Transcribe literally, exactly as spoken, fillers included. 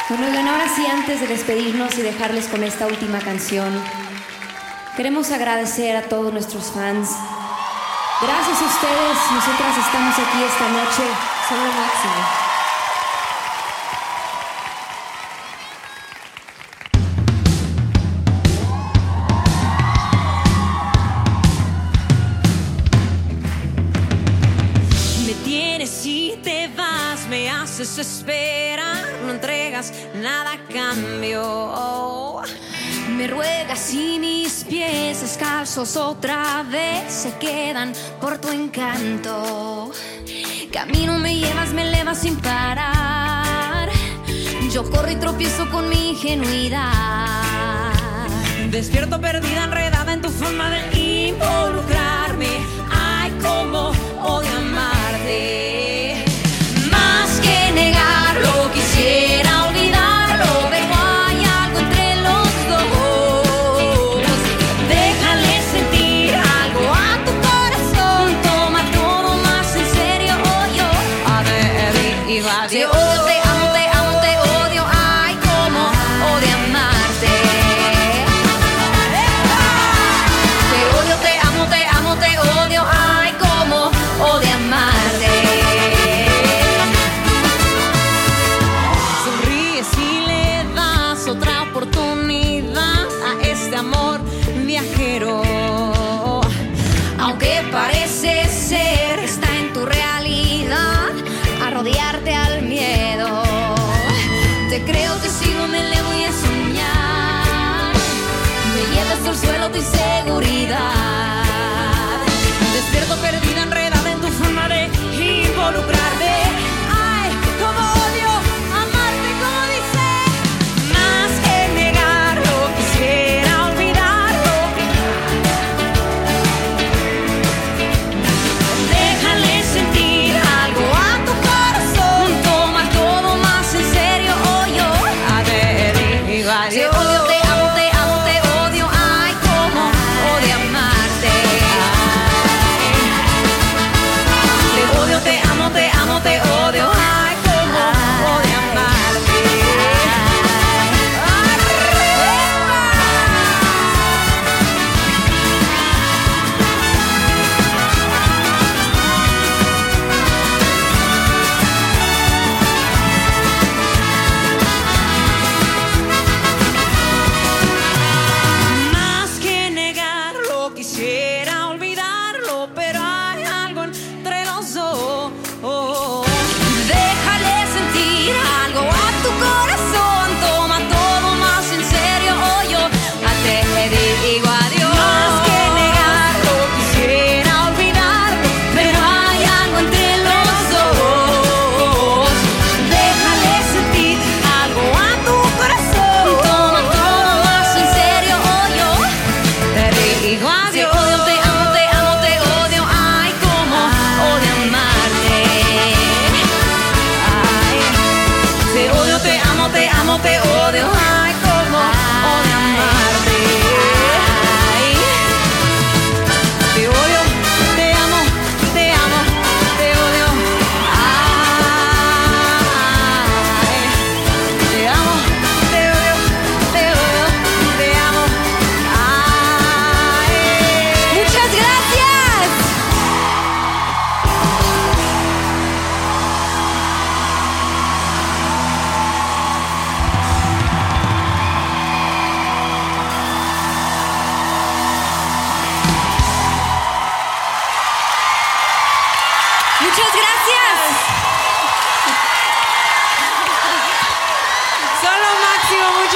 Bueno, y ahora sí, antes de despedirnos y dejarles con esta última canción, queremos agradecer a todos nuestros fans. Gracias a ustedes, nosotras estamos aquí esta noche. Son lo máximo. Si te vas, me haces esperar, no entregas nada a cambio. Me ruegas y mis pies descalzos otra vez se quedan por tu encanto. Camino, me llevas, me elevas sin parar. Yo corro y tropiezo con mi ingenuidad. Despierto perdida, enredada en tu forma de involucrarme. Ay, cómo odio amarte. Más que negarlo, quisiera olvidarlo, pero hay algo entre los dos. Déjale sentir algo a tu corazón. Toma todo más en serio, o yo a ver, y va, te odio, te amo, te amo, te odio. Ay, cómo odio amarte. Te odio, te amo, te amo, te odio. Ay, cómo odio amarte. Sonríes y le das otra oportunidad a este amor viajero. Aunque parece ser, está en tu realidad, a rodearte al miedo. Te creo, te sigo, me elevo y a soñar. Me llevas al suelo tu inseguridad. Despierto perdida, enredada en tu forma de involucrarme. Ay, cómo odio amarte, como dice. Más que negarlo, quisiera olvidarlo. Déjale sentir algo a tu corazón. Toma todo más en serio, o yo a ver, digo adiós. Te odio, te amo, te amo, te odio. Ay, cómo odio amarte. Te odio, te amo, te amo, te odio. Ay, cómo odio amarte. Más que negarlo, quisiera olvidarlo, pero hay algo entre los dos. Déjale sentir algo a tu corazón. Toma todo más en serio, o yo a te digo adiós. Más que negarlo, quisiera olvidarlo, pero hay algo entre los dos. Déjale sentir algo a tu corazón. Toma todo más en serio, o yo te digo adiós. Te odio, te amo, te amo, te odio. Ay, cómo odio amarte. Ay, te odio, te amo, te amo, te odio. Ay, cómo odio amarte. Ay, te odio, te amo, te amo, te odio. Ay, te amo, te odio, te odio, te amo. Ay. Muchas gracias. Muchas gracias. Son lo máximo.